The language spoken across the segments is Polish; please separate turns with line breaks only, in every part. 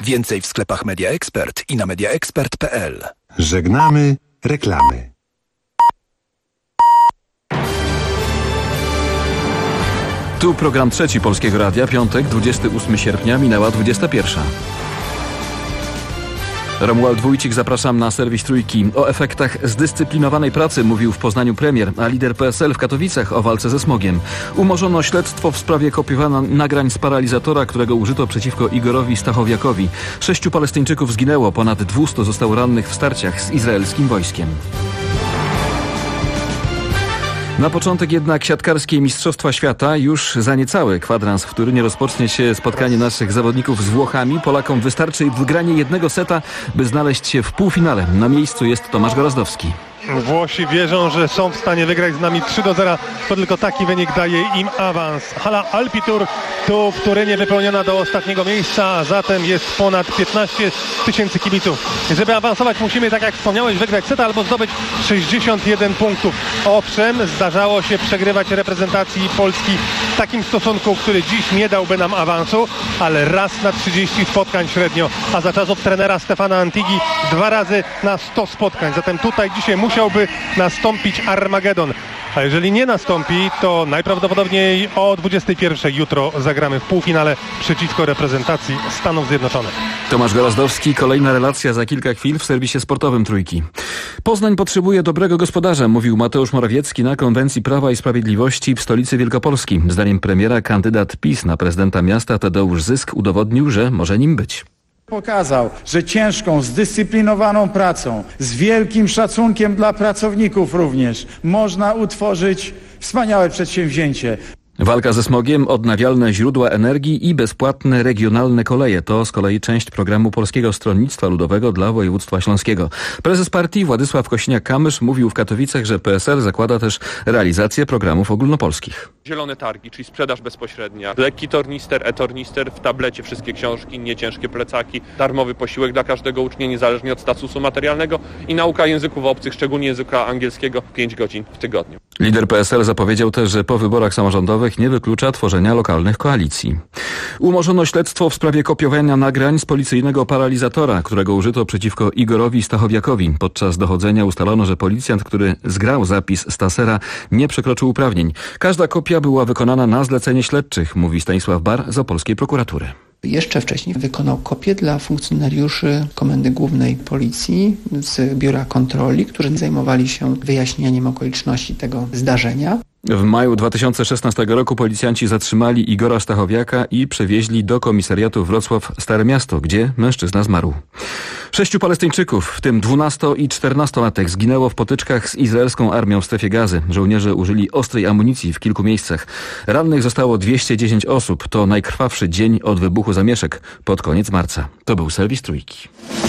Więcej w sklepach Media Expert i na mediaexpert.pl.
Żegnamy reklamy.
Tu program trzeci Polskiego Radia, piątek, 28 sierpnia, minęła 21. Romuald Wójcik, zapraszam na serwis Trójki. O efektach zdyscyplinowanej pracy mówił w Poznaniu premier, a lider PSL w Katowicach o walce ze smogiem. Umorzono śledztwo w sprawie kopiowania nagrań z paralizatora, którego użyto przeciwko Igorowi Stachowiakowi. 6 Palestyńczyków zginęło, ponad 200 zostało rannych w starciach z izraelskim wojskiem. Na początek jednak siatkarskie Mistrzostwa Świata. Już za niecały kwadrans w Turynie rozpocznie się spotkanie naszych zawodników z Włochami. Polakom wystarczy wygranie jednego seta, by znaleźć się w półfinale. Na miejscu jest Tomasz Gorazdowski.
Włosi wierzą, że są w stanie wygrać z nami 3-0, to tylko taki wynik daje im awans. Hala Alpitour tu w Turynie wypełniona do ostatniego miejsca, a zatem jest ponad 15 tysięcy kibiców. Żeby awansować, musimy, tak jak wspomniałeś, wygrać seta albo zdobyć 61 punktów. Owszem, zdarzało się przegrywać reprezentacji Polski w takim stosunku, który dziś nie dałby nam awansu, ale raz na 30 spotkań średnio, a za czasów trenera Stefana Antigi 2 razy na 100 spotkań. Zatem tutaj dzisiaj musiałby nastąpić Armagedon. A jeżeli nie nastąpi, to najprawdopodobniej o 21 jutro zagramy w półfinale przeciwko reprezentacji Stanów Zjednoczonych.
Tomasz Gorazdowski, kolejna relacja za kilka chwil w serwisie sportowym Trójki. Poznań potrzebuje dobrego gospodarza, mówił Mateusz Morawiecki na konwencji Prawa i Sprawiedliwości w stolicy Wielkopolski. Zdaniem premiera kandydat PiS na prezydenta miasta Tadeusz Zysk udowodnił, że może nim być.
Pokazał, że ciężką, zdyscyplinowaną pracą, z wielkim szacunkiem dla pracowników również, można utworzyć wspaniałe przedsięwzięcie.
Walka ze smogiem, odnawialne źródła energii i bezpłatne regionalne koleje to z kolei część programu Polskiego Stronnictwa Ludowego dla województwa śląskiego. Prezes partii Władysław Kosiniak-Kamysz mówił w Katowicach, że PSL zakłada też realizację programów ogólnopolskich.
Zielone targi, czyli sprzedaż bezpośrednia, lekki tornister, e-tornister, w tablecie wszystkie książki, nieciężkie plecaki, darmowy posiłek dla każdego ucznia niezależnie od statusu materialnego i nauka języków obcych, szczególnie języka angielskiego, 5 godzin w tygodniu.
Lider PSL zapowiedział też, że po wyborach samorządowych nie wyklucza tworzenia lokalnych koalicji. Umorzono śledztwo w sprawie kopiowania nagrań z policyjnego paralizatora, którego użyto przeciwko Igorowi Stachowiakowi. Podczas dochodzenia ustalono, że policjant, który zgrał zapis z tasera, nie przekroczył uprawnień. Każda kopia była wykonana na zlecenie śledczych, mówi Stanisław Bar z opolskiej prokuratury.
Jeszcze wcześniej wykonał kopię dla funkcjonariuszy Komendy Głównej Policji z Biura Kontroli, którzy zajmowali się wyjaśnianiem okoliczności tego zdarzenia.
W maju 2016 roku policjanci zatrzymali Igora Stachowiaka i przewieźli do komisariatu Wrocław Stare Miasto, gdzie mężczyzna zmarł. 6 Palestyńczyków, w tym 12- i 14-latek, zginęło w potyczkach z izraelską armią w strefie Gazy. Żołnierze użyli ostrej amunicji w kilku miejscach. Rannych zostało 210 osób. To najkrwawszy dzień od wybuchu zamieszek pod koniec marca. To był serwis Trójki.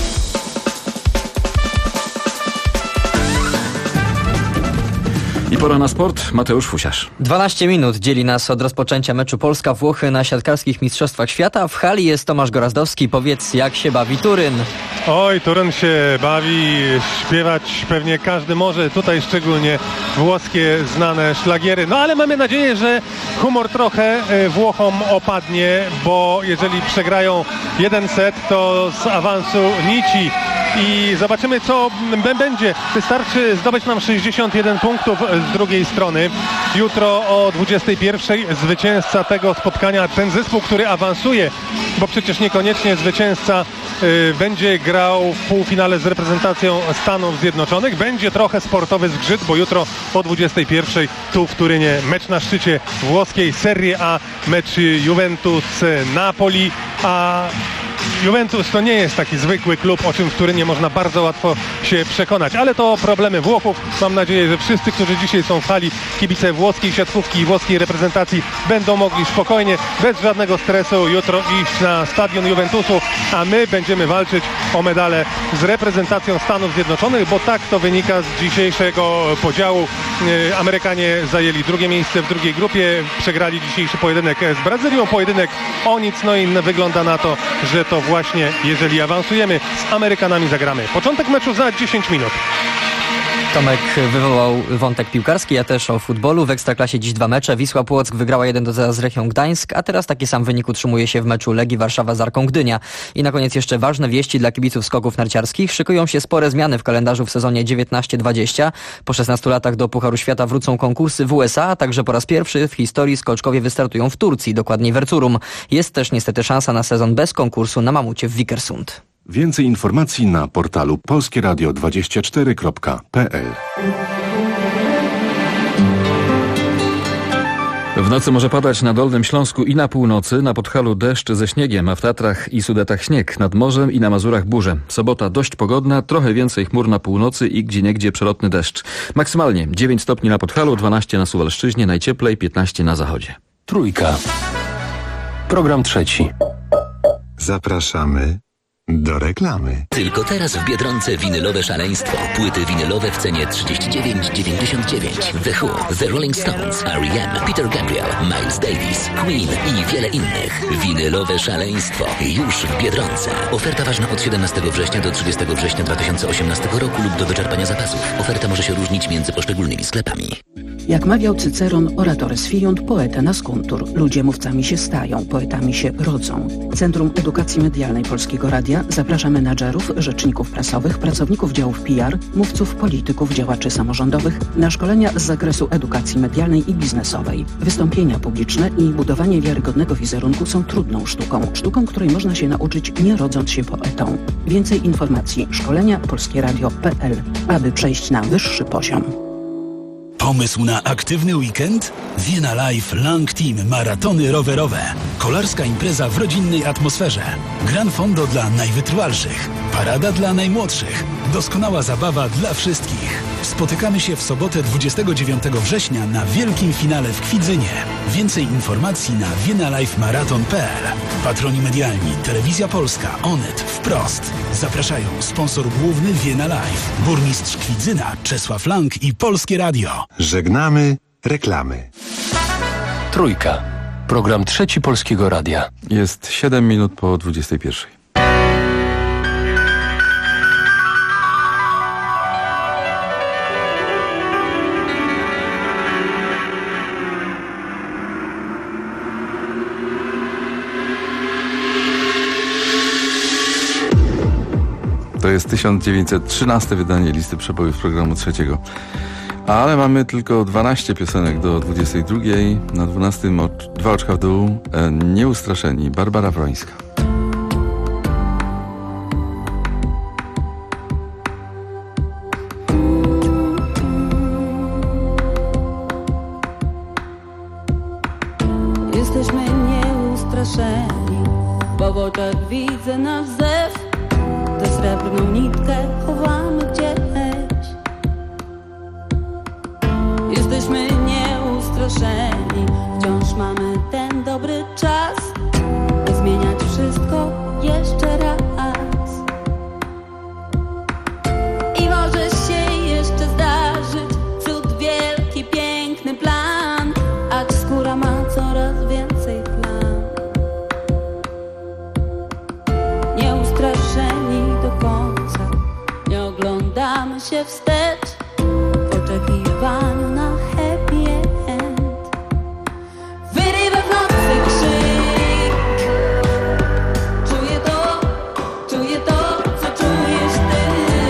I pora na sport. Mateusz Fusiarz.
12 minut dzieli nas od rozpoczęcia meczu Polska-Włochy na siatkarskich Mistrzostwach Świata. W hali jest Tomasz Gorazdowski. Powiedz, jak się bawi Turyn?
Oj, Turyn się bawi, śpiewać pewnie każdy może, tutaj szczególnie włoskie znane szlagiery. No ale mamy nadzieję, że humor trochę Włochom opadnie, bo jeżeli przegrają jeden set, to z awansu nici. I zobaczymy, co będzie. Wystarczy zdobyć nam 61 punktów z drugiej strony. Jutro o 21 zwycięzca tego spotkania, ten zespół, który awansuje, bo przecież niekoniecznie zwycięzca będzie grał w półfinale z reprezentacją Stanów Zjednoczonych. Będzie trochę sportowy zgrzyt, bo jutro o 21 tu w Turynie mecz na szczycie włoskiej Serie A, mecz Juventus-Napoli, a Juventus to nie jest taki zwykły klub, o czym w Turynie można bardzo łatwo się przekonać, ale to problemy Włochów. Mam nadzieję, że wszyscy, którzy dzisiaj są w hali, kibice włoskiej siatkówki i włoskiej reprezentacji, będą mogli spokojnie, bez żadnego stresu jutro iść na stadion Juventusu, a my będziemy walczyć o medale z reprezentacją Stanów Zjednoczonych, bo tak to wynika z dzisiejszego podziału. Amerykanie zajęli drugie miejsce w drugiej grupie, przegrali dzisiejszy pojedynek z Brazylią, pojedynek o nic, no i wygląda na to, że to właśnie, jeżeli awansujemy, z Amerykanami zagramy. Początek meczu za 10 minut.
Tomek wywołał wątek piłkarski, ja też o futbolu. W Ekstraklasie dziś 2 mecze. Wisła Płock wygrała 1-0 z Lechią Gdańsk, a teraz taki sam wynik utrzymuje się w meczu Legii Warszawa z Arką Gdynia. I na koniec jeszcze ważne wieści dla kibiców skoków narciarskich. Szykują się spore zmiany w kalendarzu w sezonie 19-20. Po 16 latach do Pucharu Świata wrócą konkursy w USA, a także po raz pierwszy w historii skoczkowie wystartują w Turcji, dokładniej w Erzurum. Jest też niestety szansa na sezon bez konkursu na mamucie w Vikersund.
Więcej informacji na portalu polskieradio24.pl.
W nocy może padać na Dolnym Śląsku i na północy, na Podhalu deszcz ze śniegiem, a w Tatrach i Sudetach śnieg, nad morzem i na Mazurach burze. Sobota dość pogodna, trochę więcej chmur na północy i gdzieniegdzie przelotny deszcz. Maksymalnie 9 stopni na Podhalu, 12 na Suwalszczyźnie, najcieplej 15 na zachodzie.
Trójka. Program trzeci.
Zapraszamy do reklamy.
Tylko teraz w Biedronce winylowe szaleństwo. Płyty winylowe w cenie 39,99. The Who, The Rolling Stones, R.E.M., Peter Gabriel, Miles Davis, Queen i wiele innych. Winylowe szaleństwo już w Biedronce. Oferta ważna od 17 września do 30 września 2018 roku lub do wyczerpania zapasów. Oferta może się różnić między poszczególnymi sklepami.
Jak mawiał Cyceron, oratores fiunt, poeta nascuntur. Ludzie mówcami się stają, poetami się rodzą. Centrum Edukacji Medialnej Polskiego Radia zaprasza menadżerów, rzeczników prasowych, pracowników działów PR, mówców, polityków, działaczy samorządowych na szkolenia z zakresu edukacji medialnej i biznesowej. Wystąpienia publiczne i budowanie wiarygodnego wizerunku są trudną sztuką. Sztuką, której można się nauczyć nie rodząc się poetą. Więcej informacji szkolenia polskieradio.pl, aby przejść na wyższy poziom.
Pomysł na aktywny weekend? Vienna Life Lang Team maratony rowerowe. Kolarska impreza w rodzinnej atmosferze. Gran fondo dla najwytrwalszych. Parada dla najmłodszych. Doskonała zabawa dla wszystkich. Spotykamy się w sobotę 29 września na wielkim finale w Kwidzynie. Więcej informacji na viennalifemarathon.pl. Patroni medialni Telewizja Polska, Onet, Wprost. Zapraszają sponsor główny Vienna Life, burmistrz Kwidzyna Czesław Lang i Polskie Radio.
Żegnamy reklamy.
Trójka. Program trzeci Polskiego Radia.
Jest 7 minut po 21. To jest 1913 wydanie listy przebojów programu trzeciego. Ale mamy tylko 12 piosenek do 22. Na 12 2 oczka w dół. Nieustraszeni. Barbara Wrońska.
Jesteśmy nieustraszeni, bo w oczach widzę nasz zew. Tę srebrną nitkę chowamy gdzieś. Jesteśmy nieustraszeni, wciąż mamy ten dobry czas, by zmieniać wszystko jeszcze raz. I może się jeszcze zdarzyć cud wielki, piękny plan, acz skóra ma coraz więcej plam. Nieustraszeni do końca, nie oglądamy się wstecz w oczekiwaniu na happy end. Wyrywa w nocy krzyk. Czuję to, co czujesz ty.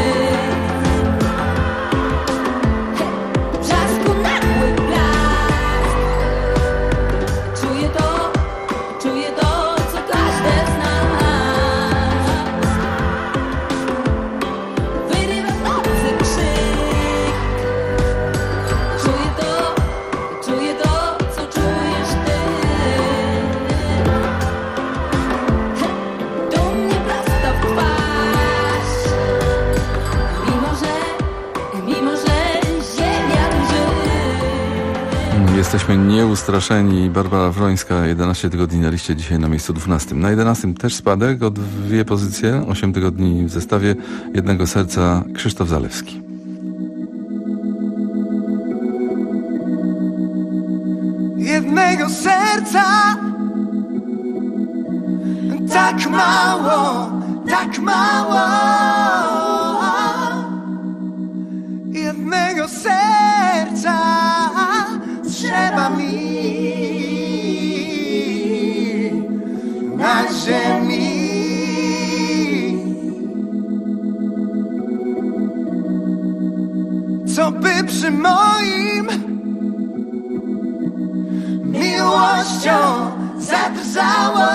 W brzasku nagły blask. Czuję to, co każdy z nas. Wyrywa w nocy krzyk. Czuję to, co czujesz ty. Do mnie prosto w twarz. Mimo że ziemia drży.
Jesteśmy nieustraszeni. Barbara Wrońska, 11 tygodni na liście, dzisiaj na miejscu 12. Na 11 też spadek o 2 pozycje, 8 tygodni w zestawie jednego serca, Krzysztof Zalewski.
Jednego serca, tak mało, tak mało. Jednego ziemi. Co by przy moim miłością zadrżało,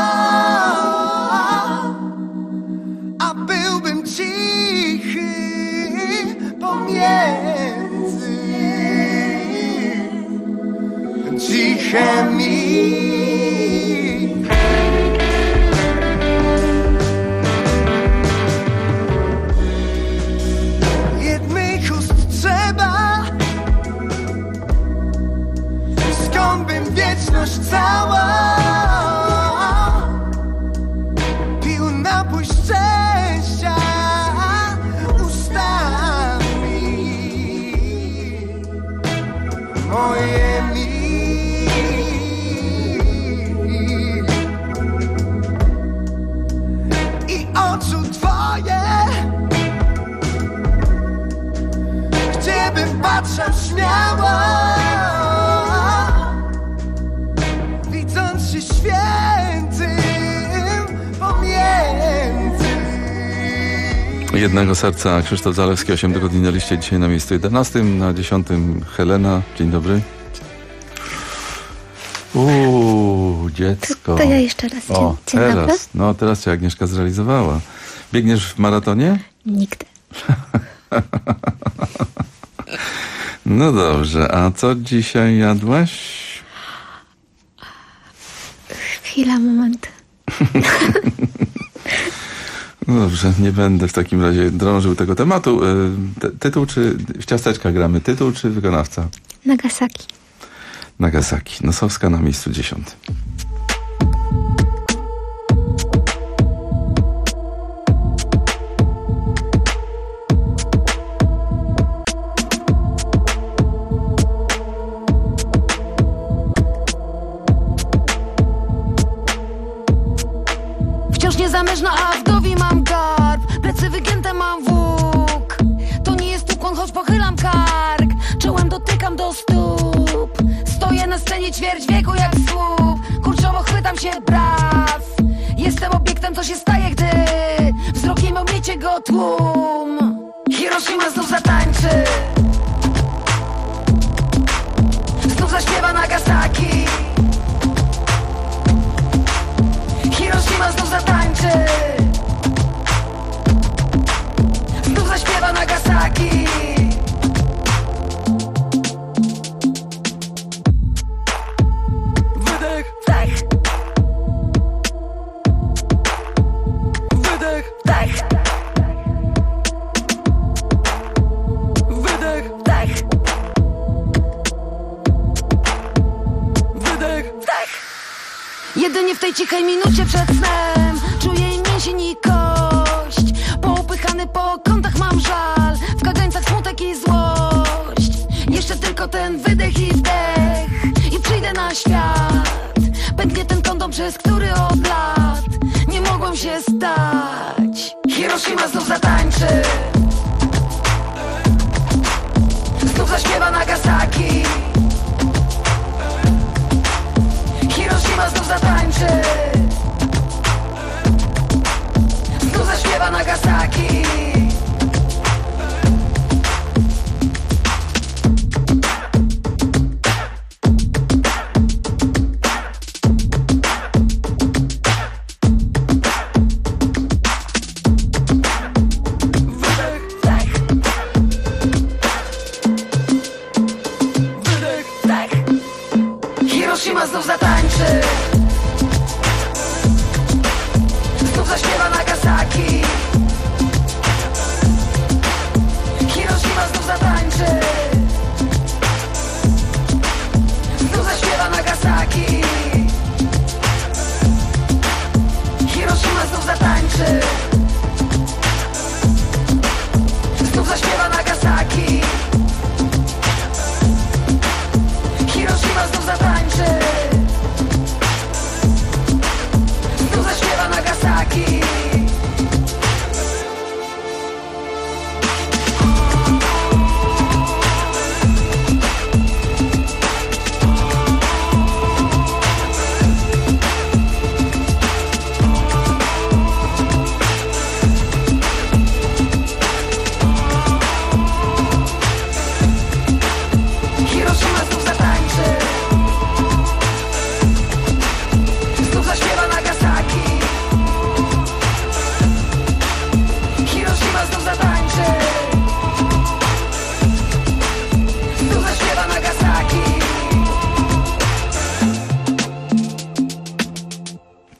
a byłbym cichy pomiędzy cichemi. Jednych ust trzeba, skąd bym wieczność cała pił napój szczęścia ustami mojemi. I oczu twoje, gdziebym patrzał śmiało, widząc się świętym pomiędzy.
Jednego serca Krzysztof Zalewski, 8 tygodni na liście, dzisiaj na miejscu 11, na 10 Helena. Dzień dobry. Dziecko.
To ja jeszcze raz.
O,
Dzień dobry.
teraz. No, teraz cię Agnieszka zrealizowała. Biegniesz w maratonie?
Nigdy.
No dobrze, a co dzisiaj jadłaś?
Chwila, moment.
No dobrze, nie będę w takim razie drążył tego tematu. Tytuł czy... W ciasteczka gramy. Tytuł czy wykonawca?
Nagasaki.
Nagasaki. Nosowska na miejscu 10.
Wciąż niezamężna, a w głowie mam garb. Plecy wygięte mam włók. To nie jest ukłon, choć pochylam kark. Czołem dotykam do stóp. Stoję na scenie ćwierć wieku jak słup. Kurczowo chwytam się braw. Jestem obiektem, co się staje, gdy wzrokiem omiecie go tłum. Hiroshima znów zatańczy, znów zaśpiewa Nagasaki. Hiroshima znów zatańczy, znów zaśpiewa Nagasaki. Wydech, wdech, wydech, wdech, wydech, wdech, wydech, wdech. Jedynie w tej cichej minucie przed snem czuję i mięsień i kość. Poupychany po kątach mam żal, w kagańcach smutek i złość. Jeszcze tylko ten wydech i wdech i przyjdę na świat. Pęknie ten kondom, przez który od lat nie mogłem się stać. Hiroshima znów zatańczy, znów zaśpiewa Nagasaki. Hiroshima znów zatańczy, znów zaśpiewa Nagasaki. Wydech, wdech, wydech, wdech. Hiroshima znów zatańczy, znów zaśpiewa Nagasaki. Hiroshima znów zatańczy, znów zaśpiewa Nagasaki. Hiroshima znów zatańczy, znów zaśpiewa Nagasaki. Hiroshima znów zatańczy, znów zaśpiewa Nagasaki.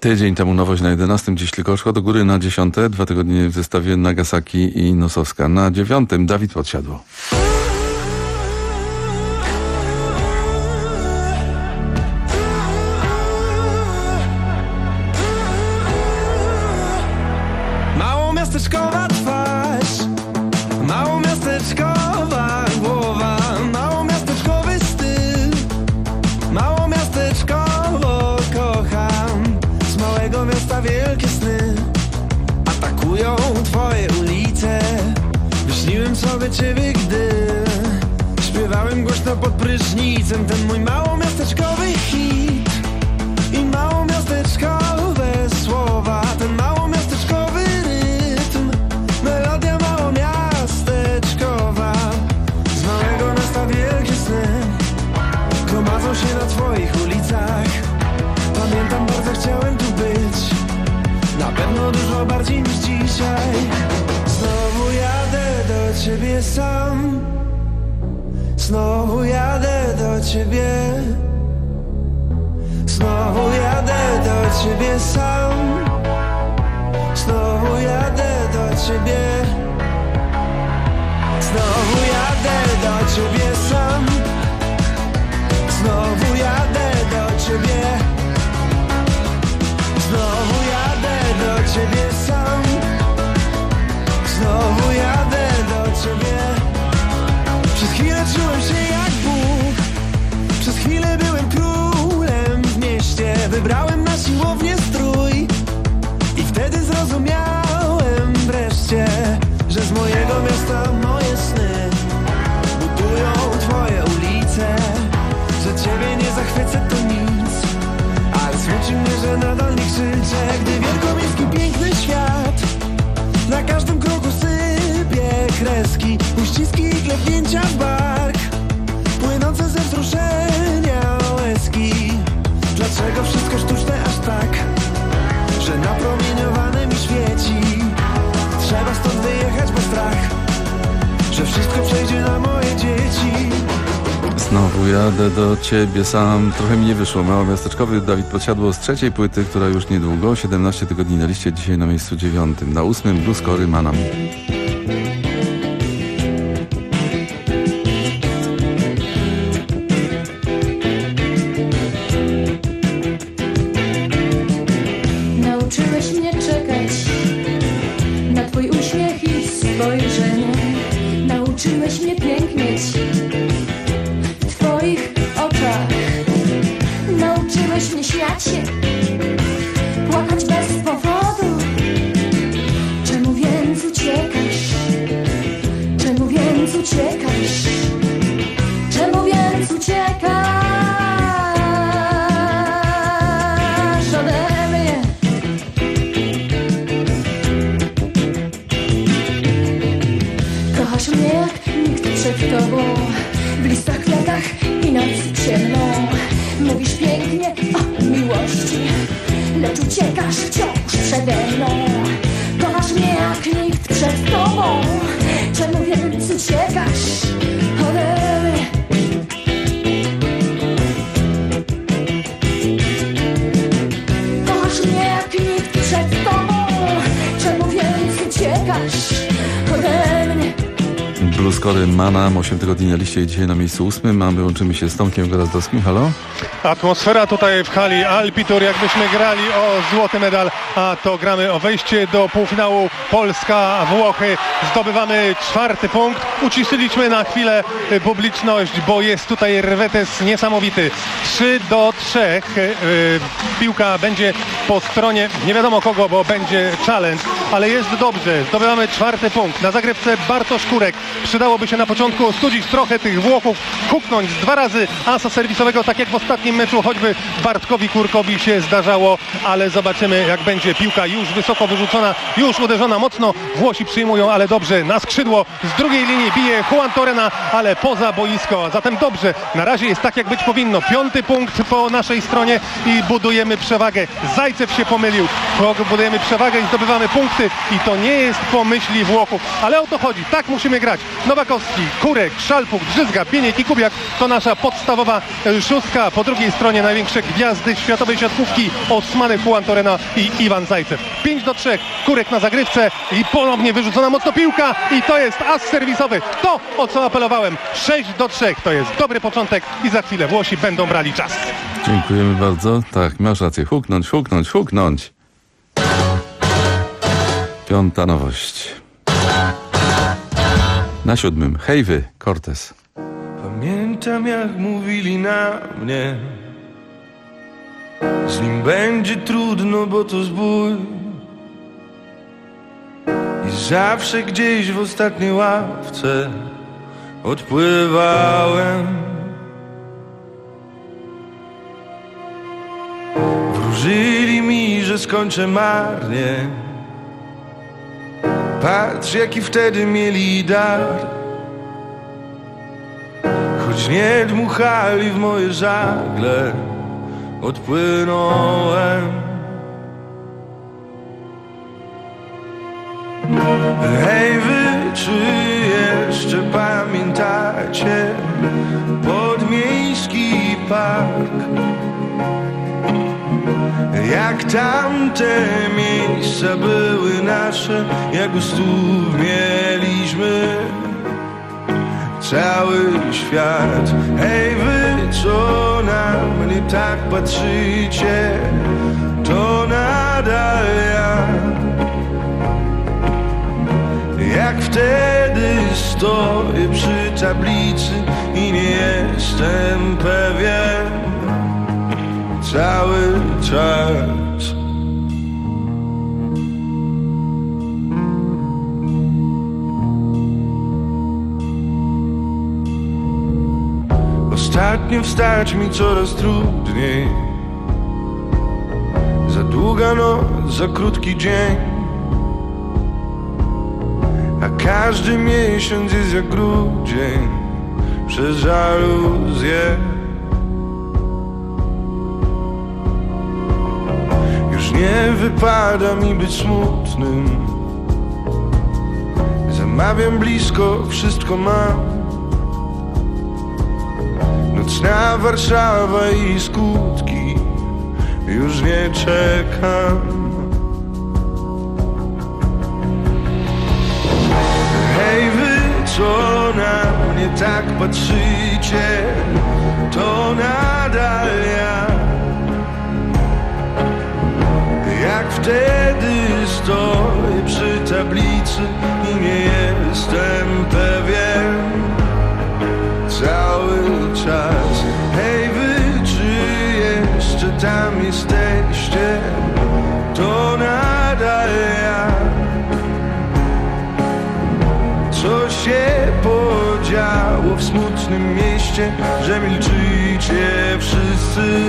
Tydzień temu nowość na 11, dziś tylko szło do góry na 10, 2 tygodnie w zestawie Nagasaki i Nosowska. Na 9 Dawid Podsiadło.
Małomiasteczkowa twarz, małomiasteczkowa głowa, małomiasteczkowy styl, małomiasteczkowo kocham. Z małego miasta wielkie sny atakują twoje ulice. Wyśniłem sobie ciebie, gdy śpiewałem głośno pod prysznicem ten mój małomiasteczkowy hit i małomiasteczkowe słowa, ten małomiasteczkowy rytm, melodia małomiasteczkowa. Z małego miasta wielkie sny gromadzą się na twoich ulicach. Pamiętam, bardzo chciałem tu być, na pewno dużo bardziej niż dzisiaj. Znowu jadę do ciebie sam, znowu jadę do ciebie, znowu jadę do ciebie sam, znowu jadę do ciebie, znowu jadę do ciebie sam, znowu jadę do ciebie, znowu jadę do ciebie sam, znowu jadę do ciebie. Przez chwilę czułem się jak Bóg, przez chwilę byłem królem w mieście. Wybrałem na siłownię strój i wtedy zrozumiałem wreszcie, że z mojego miasta moje sny budują twoje ulice. Że ciebie nie zachwycę to nic, ale smuci mnie, że nadal nie krzyczę, gdy wielkomiejski piękny świat na każdym kroku sypie kreski, uściski i klepnięcia w bark, płynące ze wzruszenia łezki. Dlaczego wszystko sztuczne aż tak, że napromieniowane mi świeci? Trzeba stąd wyjechać, bo strach, że wszystko przejdzie na moje dzieci.
Znowu jadę do ciebie sam. Trochę mi nie wyszło. Małomiasteczkowy Dawid Podsiadło z 3. płyty, która już niedługo. 17 tygodni na liście, dzisiaj na miejscu 9. Na 8 Blues Cory Manam.
Nauczyłeś mnie czekać na twój uśmiech i spojrzenie. Nauczyłeś mnie pięknieć w twoich oczach. Nauczyłeś mnie śmiać się, płakać bez powodu. Czemu więc uciekasz? Czemu więc uciekasz? Czemu więc uciekasz ode mnie? Kochasz mnie jak nikt przed tobą, w listach, kwiatach i noc ciemną. Mówisz pięknie o miłości, lecz uciekasz wciąż przede mną. Kochasz mnie jak nikt przed tobą, czemu więc uciekasz ode mnie? Kochasz mnie jak nikt przed tobą, czemu więc uciekasz ode mnie?
Blues Cory Manam, 8 tygodni na liście i dzisiaj na miejscu 8. A my łączymy się z Tomkiem Gorazdowskim. Halo?
Atmosfera tutaj w hali Alpitur, jakbyśmy grali o złoty medal, a to gramy o wejście do półfinału Polska-Włochy. Zdobywamy 4. punkt. Uciszyliśmy na chwilę publiczność, bo jest tutaj rwetes niesamowity. 3-3. Piłka będzie po stronie nie wiadomo kogo, bo będzie challenge, ale jest dobrze. Zdobywamy 4. punkt. Na zagrywce Bartosz Kurek. Przydałoby się na początku ostudzić trochę tych Włochów, huknąć 2 razy asa serwisowego, tak jak w ostatnim meczu, choćby Bartkowi Kurkowi się zdarzało, ale zobaczymy jak będzie. Piłka już wysoko wyrzucona, już uderzona mocno. Włosi przyjmują, ale dobrze. Na skrzydło z drugiej linii bije Juan Torena, ale poza boisko. Zatem dobrze. Na razie jest tak jak być powinno. 5. punkt po naszej stronie i budujemy przewagę. Zajcew się pomylił. Budujemy przewagę i zdobywamy punkty i to nie jest po myśli Włochów, ale o to chodzi. Tak musimy grać. Nowakowski, Kurek, Szalpuk, Drzyzga, Bieniek i Kubiak to nasza podstawowa szóstka. Po drugiej stronie największe gwiazdy światowej siatkówki Osmany, Juan Torena i Iwan Zajcew. 5-3, Kurek na zagrywce i ponownie wyrzucona mocno piłka i to jest as serwisowy. To, o co apelowałem. 6-3 to jest dobry początek i za chwilę Włosi będą brali czas.
Dziękujemy bardzo. Tak, masz rację. Huknąć. Piąta nowość. Na 7. Hej wy, Cortez.
Pamiętam, jak mówili na mnie, z nim będzie trudno, bo to zbój. I zawsze gdzieś w ostatniej ławce odpływałem. Wróżyli mi, że skończę marnie. Patrz, jaki wtedy mieli dar. Choć nie dmuchali w moje żagle, odpłynąłem. Hej wy, czy jeszcze pamiętacie podmiejski park? Jak tamte miejsca były nasze, jak u stóp mieliśmy cały świat. Hej wy, co na mnie tak patrzycie, to nadal ja. Jak wtedy stoję przy tablicy i nie jestem pewien cały czas. Ostatnio wstać mi coraz trudniej. Za długa noc, za krótki dzień, a każdy miesiąc jest jak grudzień przez żaluzję. Już nie wypada mi być smutnym. Zamawiam blisko, wszystko mam. Nocna Warszawa i skutki, już nie czekam. Hej wy, co na mnie tak patrzycie, to nadal ja. Jak wtedy stoję przy tablicy i nie jestem pewien cały czas. Hej wy, czy jeszcze tam jesteście, to nadal ja. Co się podziało w smutnym mieście, że milczycie wszyscy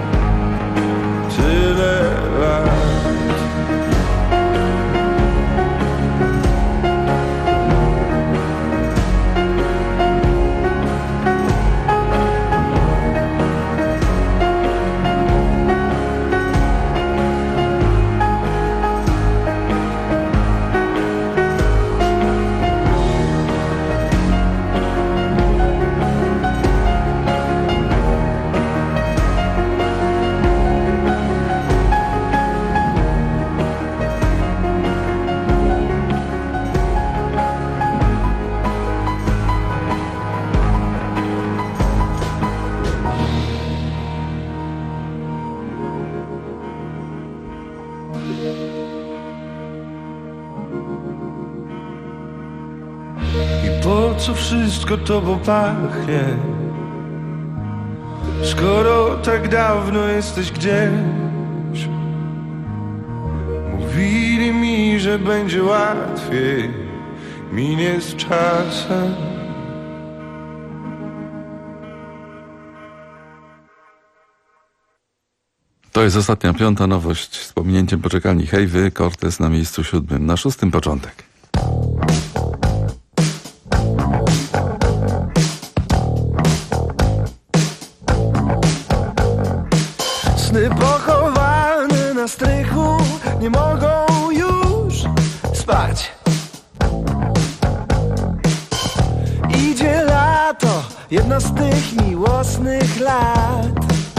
tyle lat? Po co wszystko tobą pachnie, skoro tak dawno jesteś gdzieś? Mówili mi, że będzie łatwiej, minie z czasem.
To jest ostatnia, piąta nowość z pominięciem poczekalni. Hej wy, Cortez na miejscu 7. Na 6. początek.
Sny pochowane na strychu nie mogą już spać. jedno z tych miłosnych lat.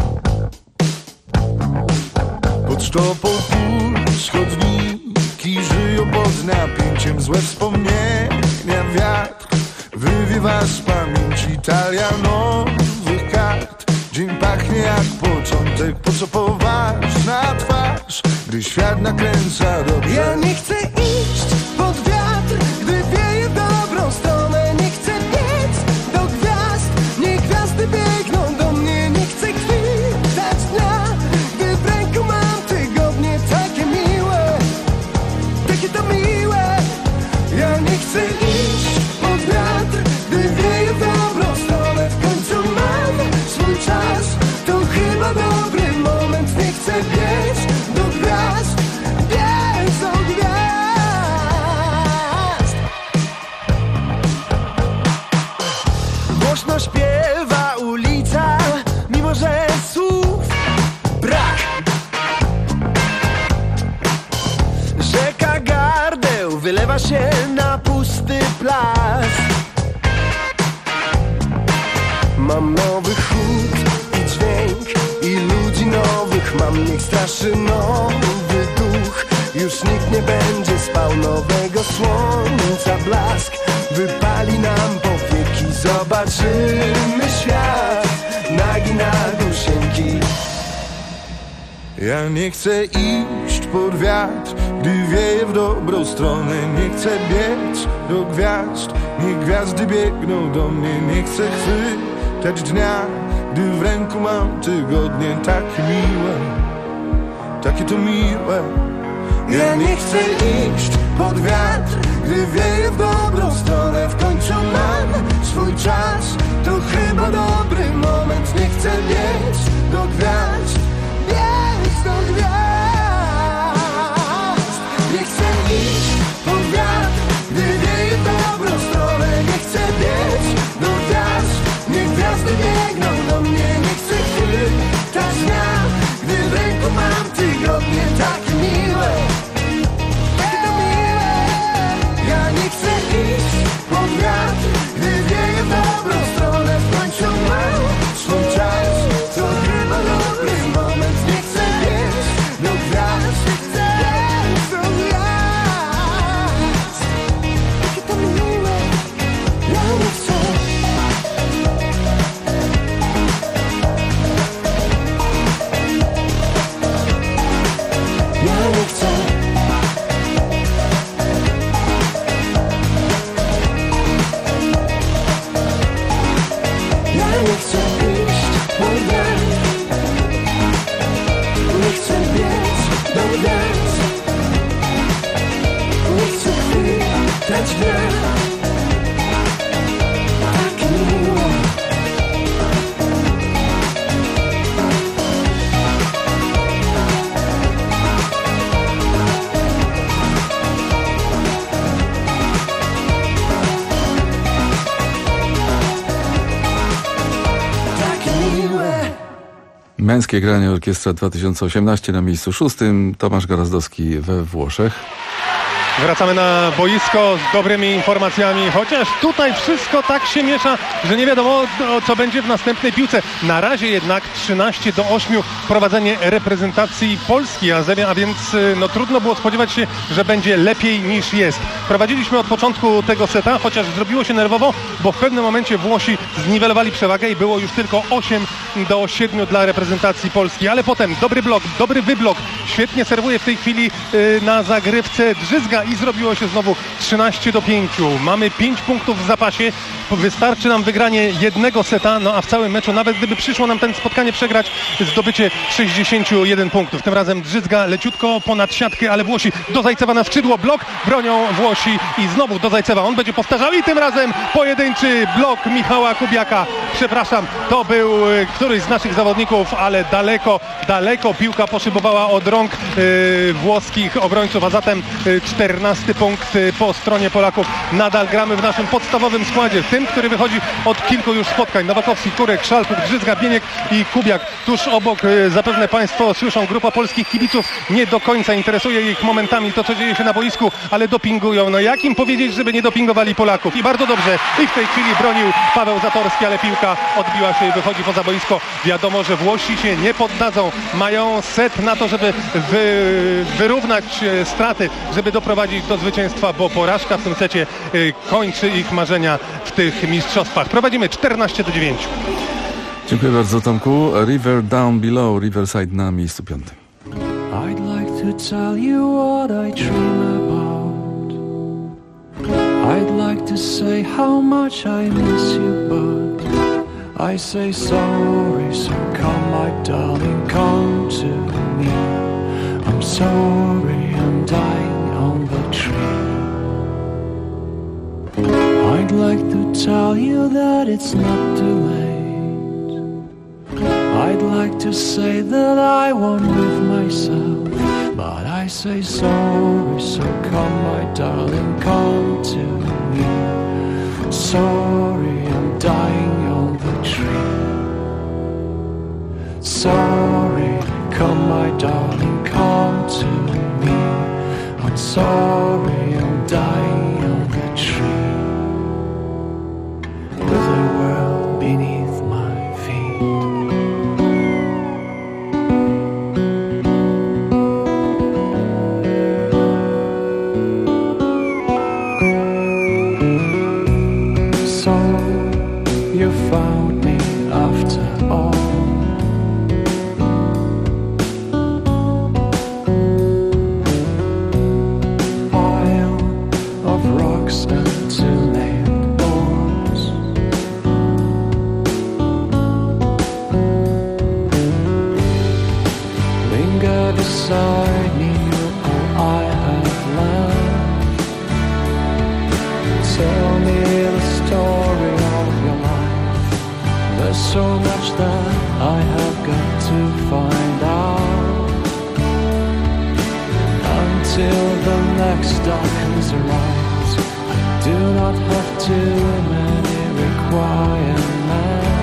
Pod sztopą puls chodniki żyją pod napięciem, złe wspomnienia wiatr wywiewa z pamięci talia nowych kart. Dzień pachnie jak początek, po co poważna twarz, gdy świat nakręca dobrze. Ja nie chcę iść pod wiatr, gdy wieje w dobrą stronę. Nie chcę biec do gwiazd, niech gwiazdy biegną do mnie. Nie chcę chwilać dnia, gdy w ręku mam tygodnie. Takie miłe, takie to miłe. Ja nie chcę iść pod wiatr, gdy wieje w dobrą stronę. W końcu mam swój czas, to chyba dobry moment. Nie chcę biec do gwiazd, biec do gwiazd. Głośno śpiewa ulica, mimo że słów brak. Rzeka gardeł wylewa się na pusty plac. Mam nowy chód i dźwięk i ludzi nowych mam. Niech straszy nowy duch. Już nikt nie będzie spał. Nowego słońca blask wypali nam powieki. Zobaczymy świat nagi na gąsienki. Ja nie chcę iść pod wiatr, gdy wieje w dobrą stronę. Nie chcę biec do gwiazd, niech gwiazdy biegną do mnie. Nie chcę chwytać dnia, gdy w ręku mam tygodnie. Takie miłe, takie to miłe. Ja nie chcę iść pod wiatr, gdy wieje w dobrą stronę. W końcu mam swój czas, to chyba dobry moment. Nie chcę biec do gwiazd, biec do gwiazd. Nie chcę iść pod wiatr, gdy wieje w dobrą stronę. Nie chcę biec do gwiazd, niech gwiazdy biegną do mnie. Nie chcę chwytać dnia, gdy w ręku mam tygodnie. Takie miłe, takie to miłe. Ja nie chcę iść pod wiatr, gdy wieje w dobrą stronę. W końcu mam swój czas, to chyba dobry moment. Nie chcę biec do gwiazd, chcę biec do gwiazd. Takie to miłe, ja nie chcę. Ja nie chcę. Ja nie chcę iść pod wiatr. Nie chcę biec do gwiazd. Nie chcę chwytać dnia. Takie miłe.
Męskie granie Orkiestra 2018 na miejscu 6. Tomasz Gorazdowski we Włoszech.
Wracamy na boisko z dobrymi informacjami, chociaż tutaj wszystko tak się miesza, że nie wiadomo, co będzie w następnej piłce. Na razie jednak 13-8 prowadzenie reprezentacji Polski, a więc no, trudno było spodziewać się, że będzie lepiej niż jest. Prowadziliśmy od początku tego seta, chociaż zrobiło się nerwowo, bo w pewnym momencie Włosi zniwelowali przewagę i było już tylko 8-7 dla reprezentacji Polski. Ale potem dobry blok, dobry wyblok, świetnie serwuje w tej chwili na zagrywce Drzyzga i zrobiło się znowu 13-5. Mamy 5 punktów w zapasie. Wystarczy nam wygranie jednego seta, no a w całym meczu, nawet gdyby przyszło nam ten spotkanie przegrać, zdobycie 61 punktów. Tym razem Drzyzga leciutko ponad siatkę, ale Włosi do Zajcewa na skrzydło. Blok bronią Włosi i znowu do Zajcewa. On będzie powtarzał i tym razem pojedynczy blok Michała Kubiaka. Przepraszam, to był któryś z naszych zawodników, ale daleko piłka poszybowała od rąk włoskich obrońców, a zatem 14 14 punkt po stronie Polaków. Nadal gramy w naszym podstawowym składzie, tym, który wychodzi od kilku już spotkań. Nowakowski, Turek, Szalpuk, Drzyzga, Bieniek i Kubiak. Tuż obok, zapewne Państwo słyszą, grupa polskich kibiców. Nie do końca interesuje ich momentami to, co dzieje się na boisku, ale dopingują. No jak im powiedzieć, żeby nie dopingowali Polaków? I bardzo dobrze. I w tej chwili bronił Paweł Zatorski, ale piłka odbiła się i wychodzi poza boisko. Wiadomo, że Włosi się nie poddadzą. Mają set na to, żeby wyrównać straty, żeby doprowadzić do zwycięstwa, bo porażka w tym secie kończy ich marzenia w tych mistrzostwach. Prowadzimy 14-9.
Dziękuję bardzo, Tomku. River Down Below, Riverside na miejscu 5.
I'd like to tell you what I dream about. I'd like to say how much I miss you, but I say sorry, so come my darling, come to me. I'm sorry, I'm dying on the tree. I'd like to tell you that it's not too late. I'd like to say that I won't live myself, but I say sorry, so come my darling, come to me. Sorry, I'm dying on the tree. Sorry, come my darling, come to me. I'm sorry, I'm dying on the tree. With the world beneath my feet. You found me after all. Pile of rocks and two-lane doors. Linger beside me, all I have left. Tell me the story of your life. There's so much that I have got to find out. Until the next darkness arrives, I do not have too many requirements.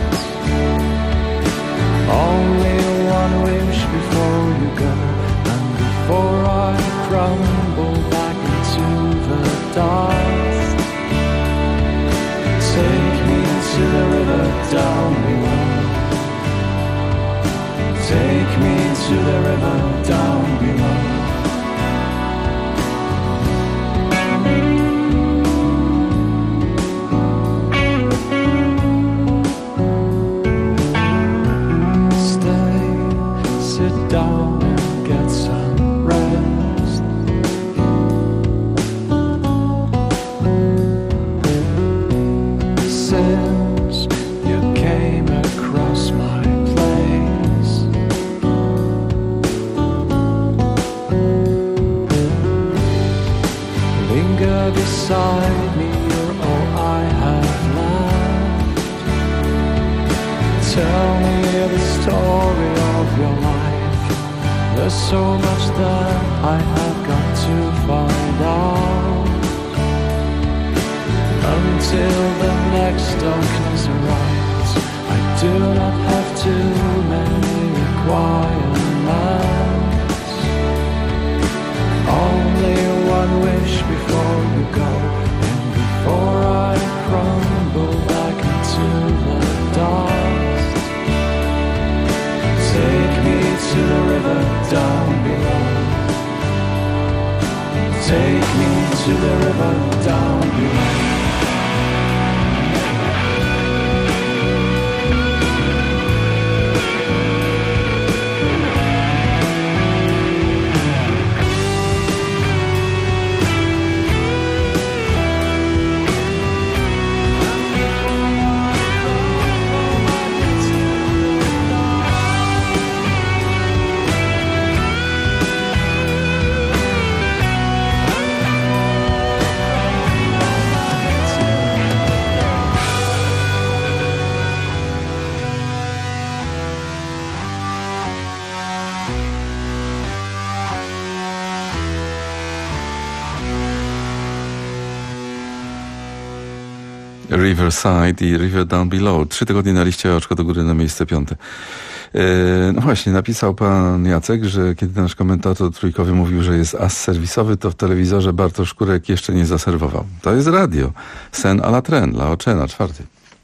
Only one wish before you go, and before I crumble back into the dust. Take me to the river down below. Take me to the river down below. Stay, sit down and get some rest. Since you came across my place, linger beside me, you're all I have left. Tell me the story of your life. There's so much that I have got to find out. Until the next darkness arrives, I do not have too many requirements. Only one wish before you go, and before I crumble back into the dust. Take me to the river down below. Take me to the river down below.
Riverside i River Down Below. 3 tygodnie na liście, oczko do góry na miejsce 5. No właśnie, napisał pan Jacek, że kiedy nasz komentator trójkowy mówił, że jest as serwisowy, to w telewizorze Bartosz Szkurek jeszcze nie zaserwował. To jest radio. Sen à la train, La Oche na 4.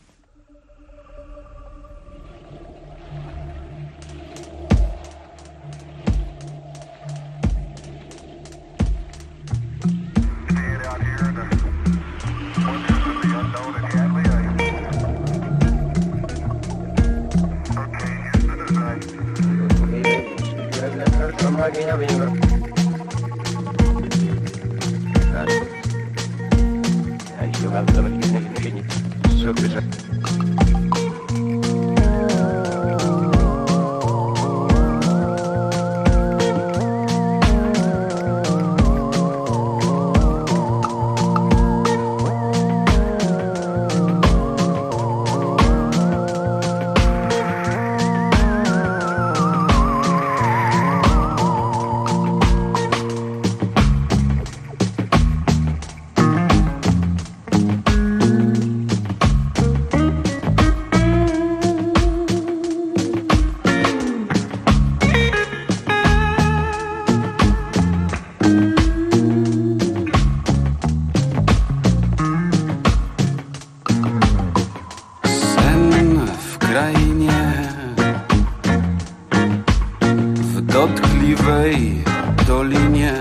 dotkliwej dolinie.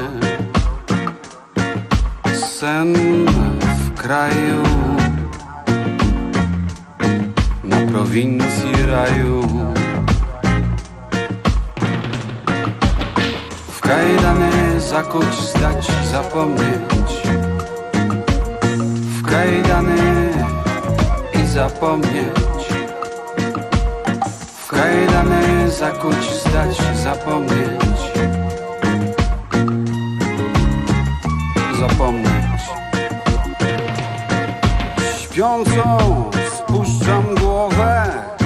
Sen w kraju, na prowincji raju. W kajdany zakuć, zdać, zapomnieć. W kajdany i zapomnieć. W kajdany zakuć, zdać, zapomnieć. Zapomnieć. Śpiącą spuszczam głowę.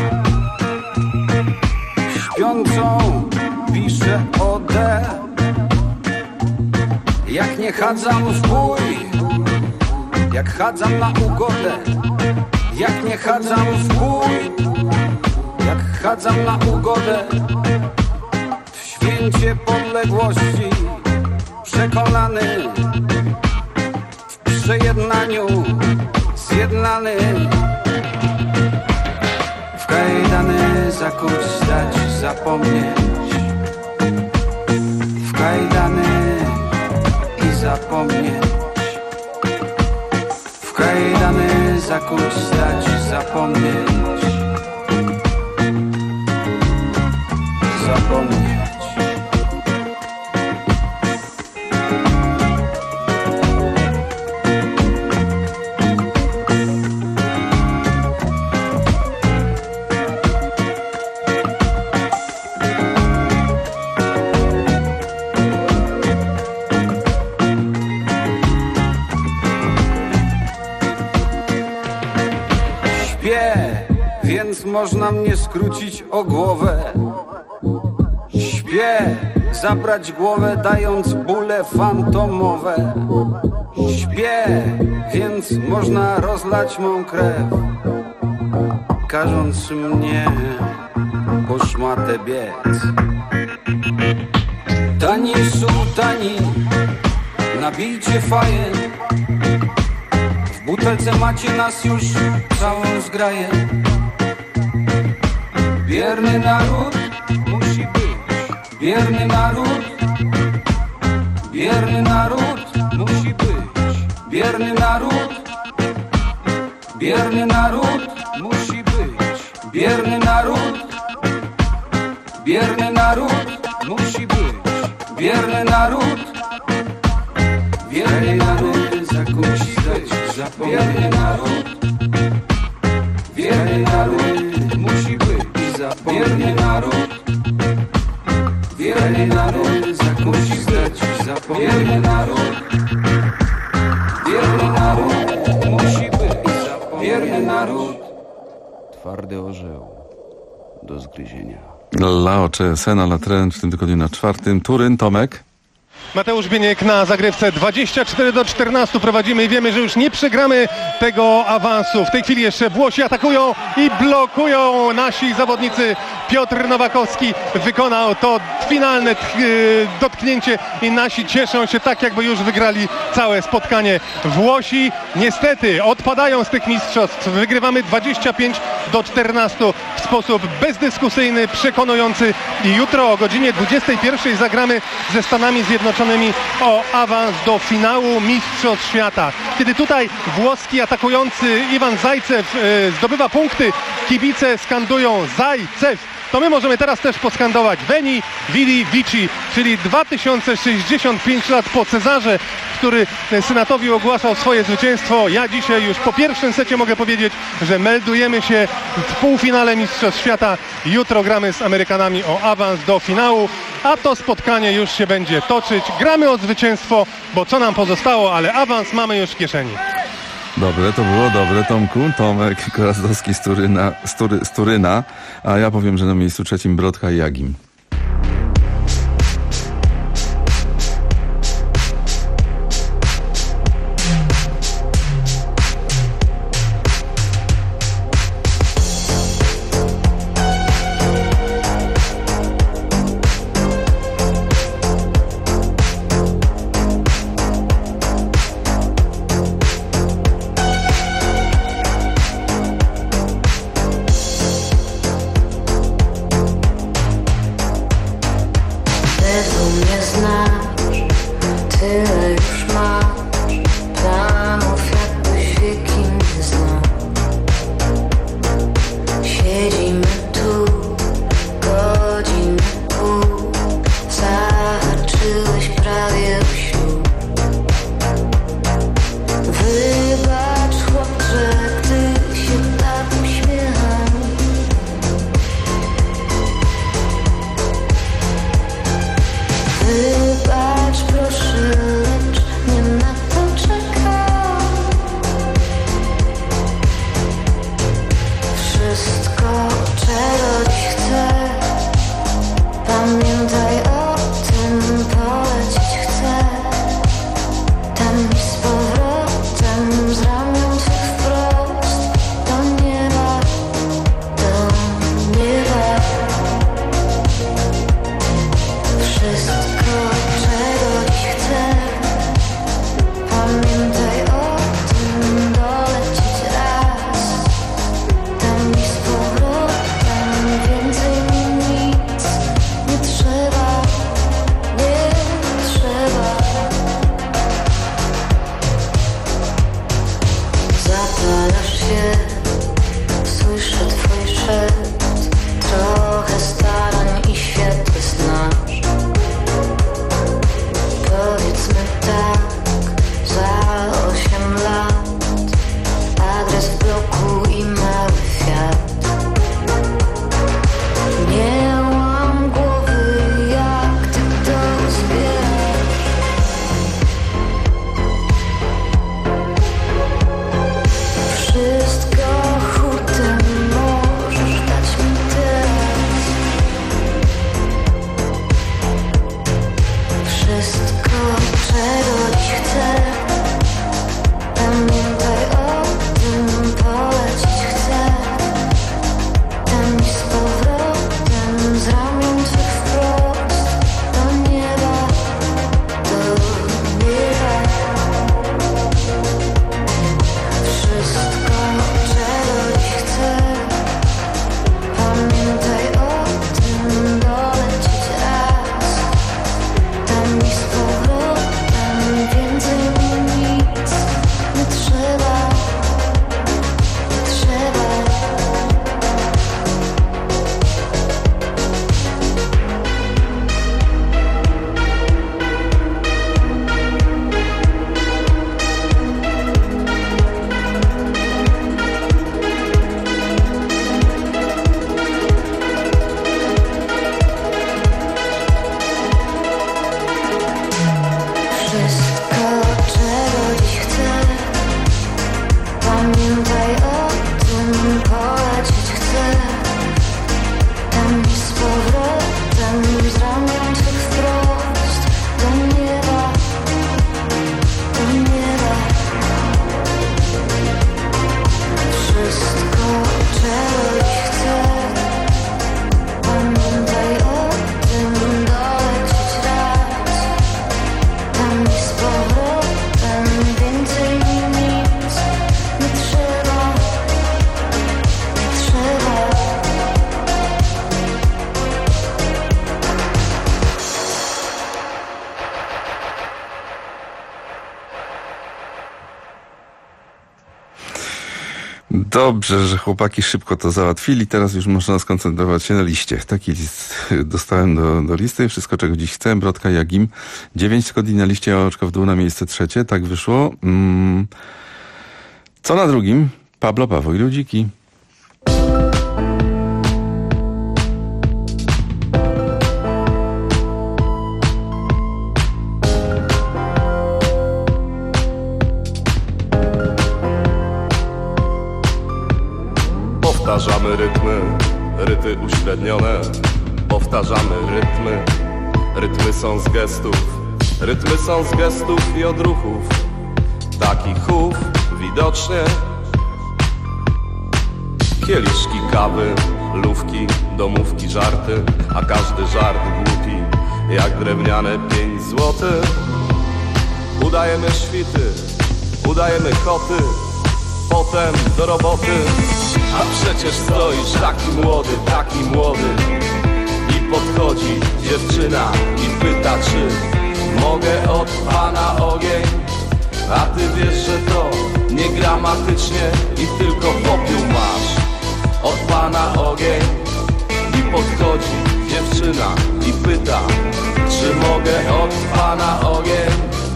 Śpiącą piszę odę. Jak nie chadzam w bój, jak chadzam na ugodę. Jak nie chadzam w bój, jak chadzam na ugodę. W święcie podległości przekonany, w przejednaniu zjednany. W kajdany zakuć, zdać, zapomnieć. W kajdany i zapomnieć. W kajdany zakuć, zdać, zapomnieć. Zapomnieć. Więc można mnie skrócić o głowę. Śpię, zabrać głowę, dając bóle fantomowe. Śpię, więc można rozlać mą krew, każąc mnie po szmatę biec. Tani sułtani, nabijcie faję. W butelce macie nas już całą zgraję. Bierny naród musi być. Bierny naród. Bierny naród musi być. Bierny naród. Bierny naród musi być. Bierny naród. Bierny naród musi być. Bierny naród. Bierny naród zakuć, zdać, zapomnieć. Bierny naród. Bierny naród musi być. Bierny naród. Bierny naród zakuć, zdać, zapomnieć. Bierny naród. Bierny naród musi być. Bierny naród. Twardy orzeł do zgryzienia.
La Oche, Sen à la train w tym tygodniu na 4. Turyn, Tomek?
Mateusz Bieniek na zagrywce 24-14 prowadzimy i wiemy, że już nie przegramy tego awansu. W tej chwili jeszcze Włosi atakują i blokują nasi zawodnicy. Piotr Nowakowski wykonał to finalne dotknięcie i nasi cieszą się tak, jakby już wygrali całe spotkanie. Włosi niestety odpadają z tych mistrzostw. Wygrywamy 25-14 w sposób bezdyskusyjny, przekonujący i jutro o godzinie 21 zagramy ze Stanami Zjednoczonymi o awans do finału Mistrzostw Świata. Kiedy tutaj włoski atakujący Iwan Zajcew zdobywa punkty, kibice skandują Zajcew, to my możemy teraz też poskandować Veni Vidi Vici, czyli 2065 lat po Cezarze, który Senatowi ogłaszał swoje zwycięstwo. Ja dzisiaj już po pierwszym secie mogę powiedzieć, że meldujemy się w półfinale Mistrzostw Świata. Jutro gramy z Amerykanami o awans do finału, a to spotkanie już się będzie toczyć. Gramy o zwycięstwo, bo co nam pozostało, ale awans mamy już w kieszeni.
Dobre, to było dobre, Tomku. Tomek Korazdowski z Turyna, a ja powiem, że na miejscu trzecim Brodka i Jagim.
Wybacz proszę, lecz nie
Dobrze, że chłopaki szybko to załatwili. Teraz już można skoncentrować się na liście. Taki list dostałem do listy. Wszystko, czego dziś chcę. Brodka, Jagim. 9 skodi na liście, oczko w dół na miejsce 3. Tak wyszło. Co na drugim? Pablo, Paweł i Ludziki.
Powtarzamy ryty uśrednione. Powtarzamy rytmy są z gestów i odruchów. Taki chów widocznie. Kieliszki kawy, lówki, domówki, żarty, a każdy żart głupi, jak drewniane 5 złotych. Udajemy świty, udajemy koty, potem do roboty. A przecież stoisz taki młody i podchodzi dziewczyna i pyta, czy mogę od pana ogień. A ty wiesz, że to niegramatycznie i tylko popiół masz. Od pana ogień i podchodzi dziewczyna i pyta, czy mogę od pana ogień.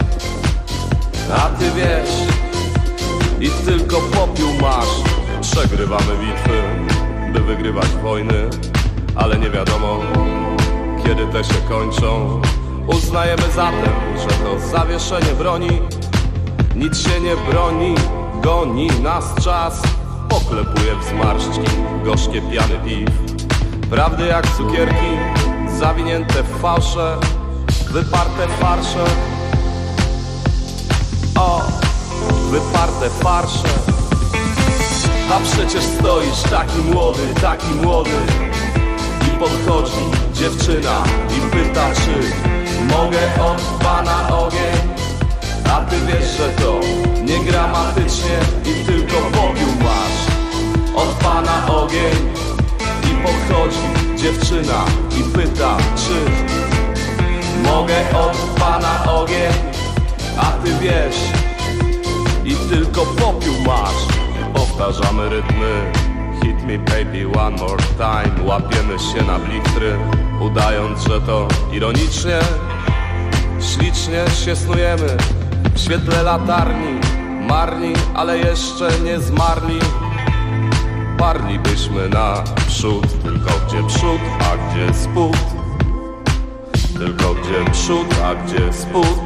A ty wiesz i tylko popiół masz. Przegrywamy bitwy, by wygrywać wojny, ale nie wiadomo, kiedy te się kończą. Uznajemy zatem, że to zawieszenie broni. Nic się nie broni, goni nas czas. Poklepuje w zmarszczki gorzkie piany piw. Prawdy jak cukierki, zawinięte w fałsze, wyparte farsze. O, wyparte farsze. A przecież stoisz taki młody i podchodzi dziewczyna i pyta, czy mogę od pana ogień. A ty wiesz, że to niegramatycznie i tylko popiół masz. Od pana ogień i podchodzi dziewczyna i pyta, czy mogę od pana ogień. A ty wiesz i tylko popiół masz. Powtarzamy rytmy, hit me baby one more time. Łapiemy się na blichtry, udając, że to ironicznie. Ślicznie się snujemy w świetle latarni. Marni, ale jeszcze nie zmarli. Parlibyśmy naprzód, tylko gdzie przód, a gdzie spód. Tylko gdzie przód, a gdzie spód.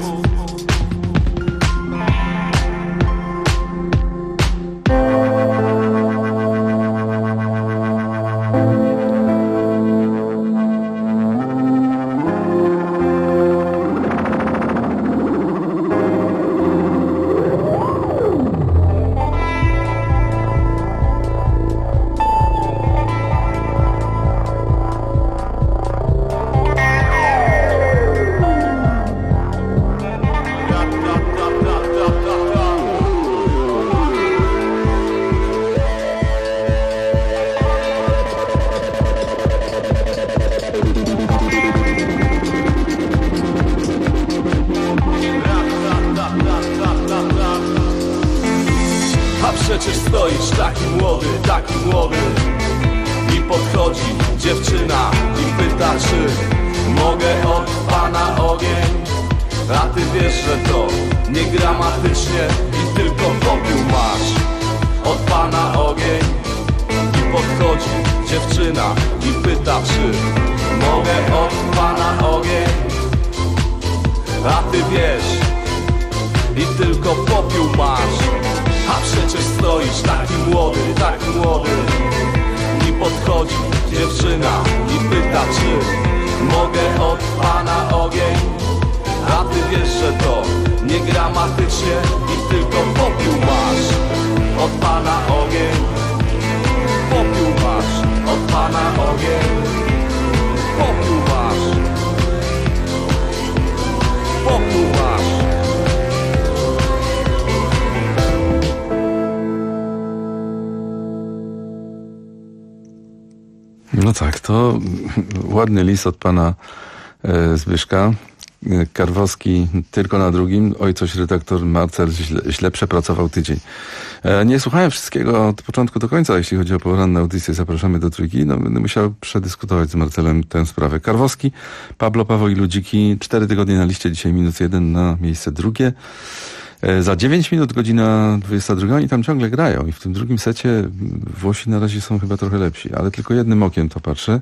No tak, to ładny list od pana Zbyszka. Karwowski tylko na drugim. Oj, coś redaktor Marcel źle przepracował tydzień. Nie słuchałem wszystkiego od początku do końca, jeśli chodzi o poranne audycje. Zapraszamy do Trójki. No, będę musiał przedyskutować z Marcelem tę sprawę. Karwowski, Pablo, Paweł i Ludziki. 4 tygodnie na liście, dzisiaj -1 na miejsce drugie. Za 9 minut godzina 22. Oni tam ciągle grają i w tym drugim secie Włosi na razie są chyba trochę lepsi, ale tylko jednym okiem to patrzę.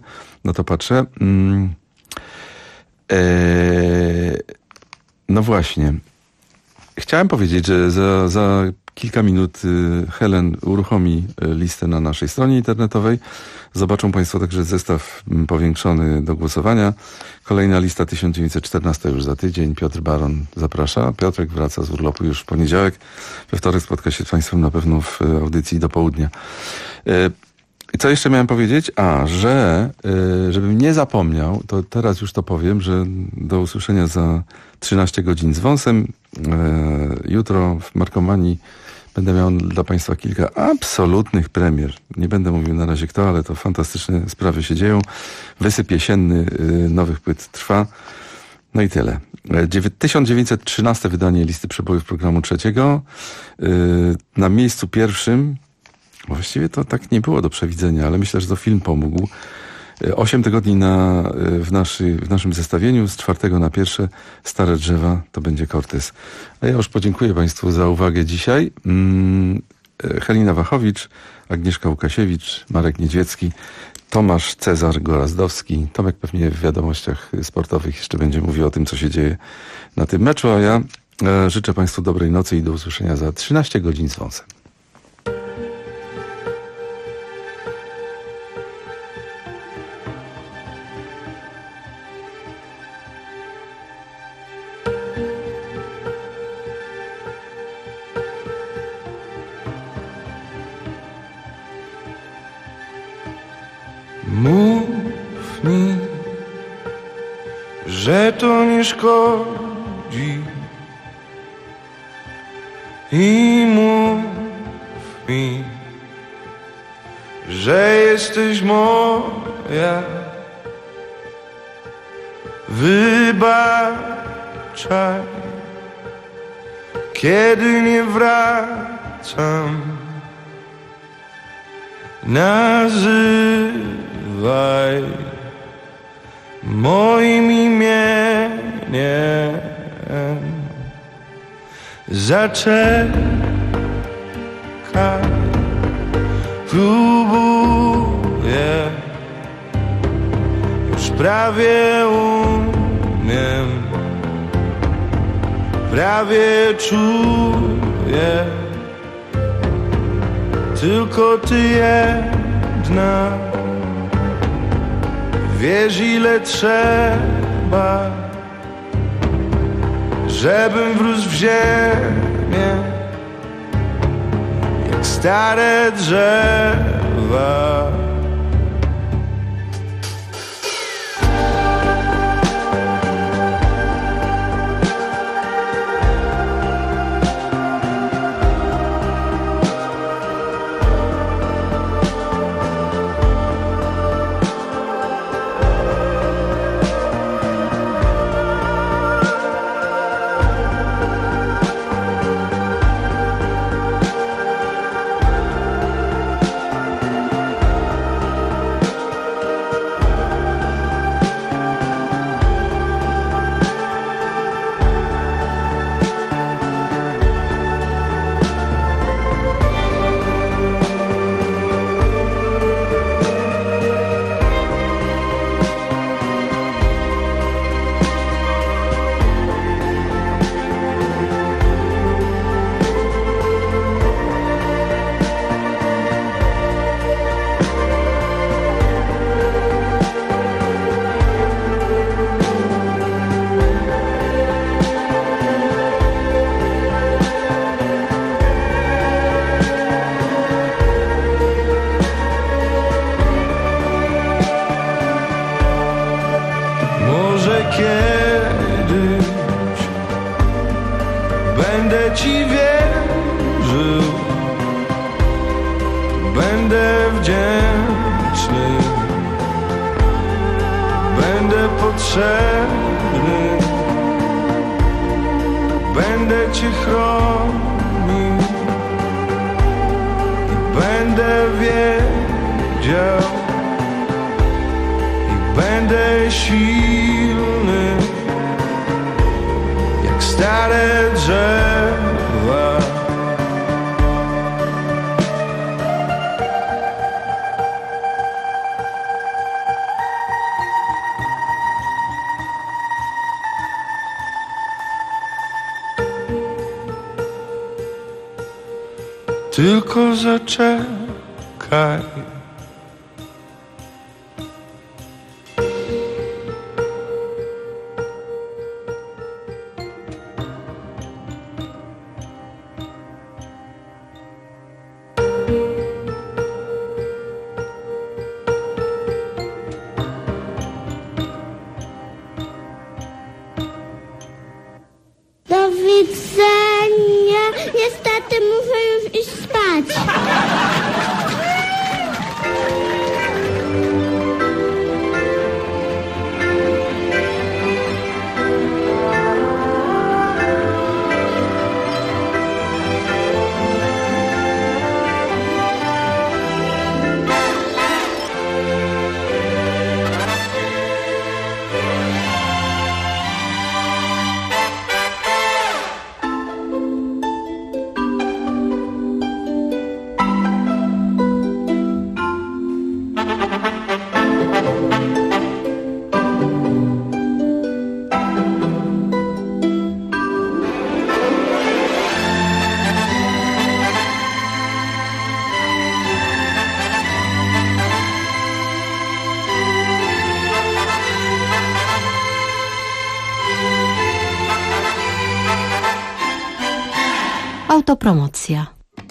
No właśnie. Chciałem powiedzieć, że za kilka minut Helen uruchomi listę na naszej stronie internetowej. Zobaczą Państwo także zestaw powiększony do głosowania. Kolejna lista 1914 już za tydzień. Piotr Baron zaprasza. Piotrek wraca z urlopu już w poniedziałek. We wtorek spotka się z Państwem na pewno w audycji do południa. Co jeszcze miałem powiedzieć? Żebym nie zapomniał, to teraz już to powiem, że do usłyszenia za 13 godzin z wąsem. Jutro w Markomanii będę miał dla Państwa kilka absolutnych premier. Nie będę mówił na razie kto, ale to fantastyczne sprawy się dzieją. Wysyp jesienny nowych płyt trwa. No i tyle. 1913 wydanie listy przebojów programu trzeciego. Na miejscu pierwszym, właściwie to tak nie było do przewidzenia, ale myślę, że to film pomógł. 8 tygodni w naszym zestawieniu, z 4 na 1 Stare drzewa, to będzie Cortez. A ja już podziękuję Państwu za uwagę dzisiaj. Halina Wachowicz, Agnieszka Łukasiewicz, Marek Niedźwiecki, Tomasz Cezar Gorazdowski. Tomek pewnie w wiadomościach sportowych jeszcze będzie mówił o tym, co się dzieje na tym meczu, a ja życzę Państwu dobrej nocy i do usłyszenia za 13 godzin z wąsem.
Mów mi, że to nie szkodzi, i mów mi, że jesteś moja. Wybaczaj, kiedy nie wracam. Nazywaj moim imieniem. Zaczekaj, próbuję, już prawie umiem, prawie czuję. Tylko ty jedna wiesz, ile trzeba, żebym wrósł w ziemię jak stare drzewa. Będę ci wierzył, będę wdzięczny, będę potrzebny. cię chronił i będę wiedział i będę silny jak stare drzewa. Tylko zaczekaj.
Do widzenia. Niestety muszę już iść spać.
Autopromocja.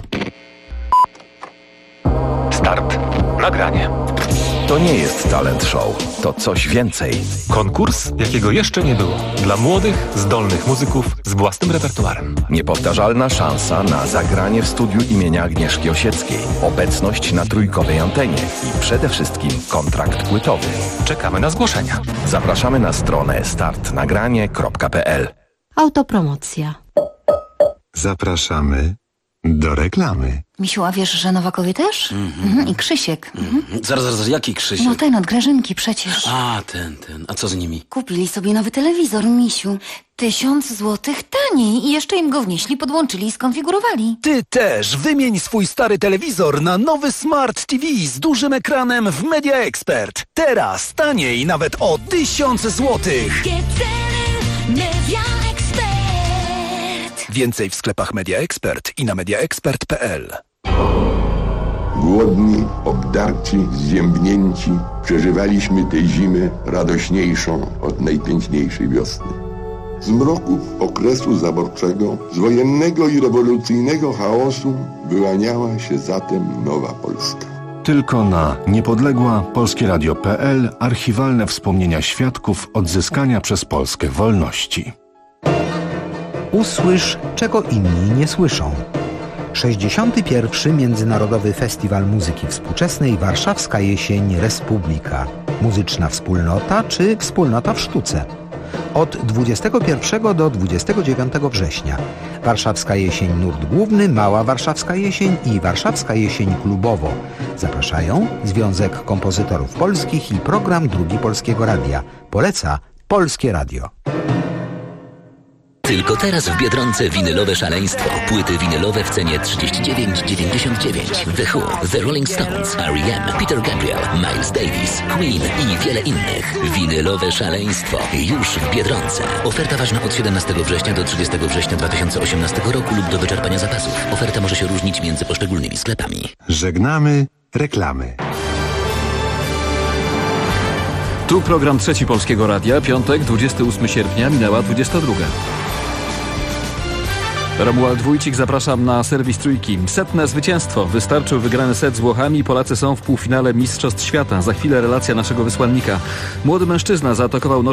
Start. Nagranie. To nie jest talent show, to coś więcej.
Konkurs, jakiego jeszcze nie było. Dla młodych, zdolnych muzyków z własnym repertuarem.
Niepowtarzalna szansa na zagranie w studiu imienia Agnieszki Osieckiej. Obecność na trójkowej antenie i przede wszystkim kontrakt płytowy.
Czekamy na zgłoszenia.
Zapraszamy na stronę startnagranie.pl.
Autopromocja.
Zapraszamy do reklamy.
Misiu, a wiesz, że Nowakowie też? I Krzysiek.
Zaraz, jaki Krzysiek?
No ten od Grażynki przecież.
A, ten. A co z nimi?
Kupili sobie nowy telewizor, Misiu. 1000 złotych taniej i jeszcze im go wnieśli, podłączyli i skonfigurowali.
Ty też wymień swój stary telewizor na nowy Smart TV z dużym ekranem w Media Expert. Teraz taniej nawet o 1000 złotych.
Media Expert.
Więcej w sklepach Media Expert i na mediaexpert.pl.
Głodni, obdarci, zziębnięci, przeżywaliśmy tę zimę radośniejszą od najpiękniejszej wiosny. Z mroków okresu zaborczego, z wojennego i rewolucyjnego chaosu wyłaniała się zatem nowa Polska.
Tylko na niepodległa-polskieradio.pl archiwalne wspomnienia świadków odzyskania przez Polskę wolności.
Usłysz, czego inni nie słyszą. 61. Międzynarodowy Festiwal Muzyki Współczesnej Warszawska Jesień Republika. Muzyczna wspólnota czy wspólnota w sztuce. Od 21 do 29 września. Warszawska Jesień Nurt Główny, Mała Warszawska Jesień i Warszawska Jesień Klubowo. Zapraszają Związek Kompozytorów Polskich i Program Drugi Polskiego Radia. Poleca Polskie Radio.
Tylko teraz w Biedronce winylowe szaleństwo. Płyty winylowe w cenie 39,99. The Who, The Rolling Stones, R.E.M., Peter Gabriel, Miles Davis, Queen i wiele innych. Winylowe szaleństwo już w Biedronce. Oferta ważna od 17 września do 30 września 2018 roku lub do wyczerpania zapasów. Oferta może się różnić między poszczególnymi sklepami.
Żegnamy reklamy.
Tu program Trzeci Polskiego Radia, piątek, 28 sierpnia, minęła 22. Romuald Wójcik, zapraszam na serwis Trójki. 100. zwycięstwo. Wystarczył wygrany set z Włochami. Polacy są w półfinale Mistrzostw Świata. Za chwilę relacja naszego wysłannika. Młody mężczyzna zaatakował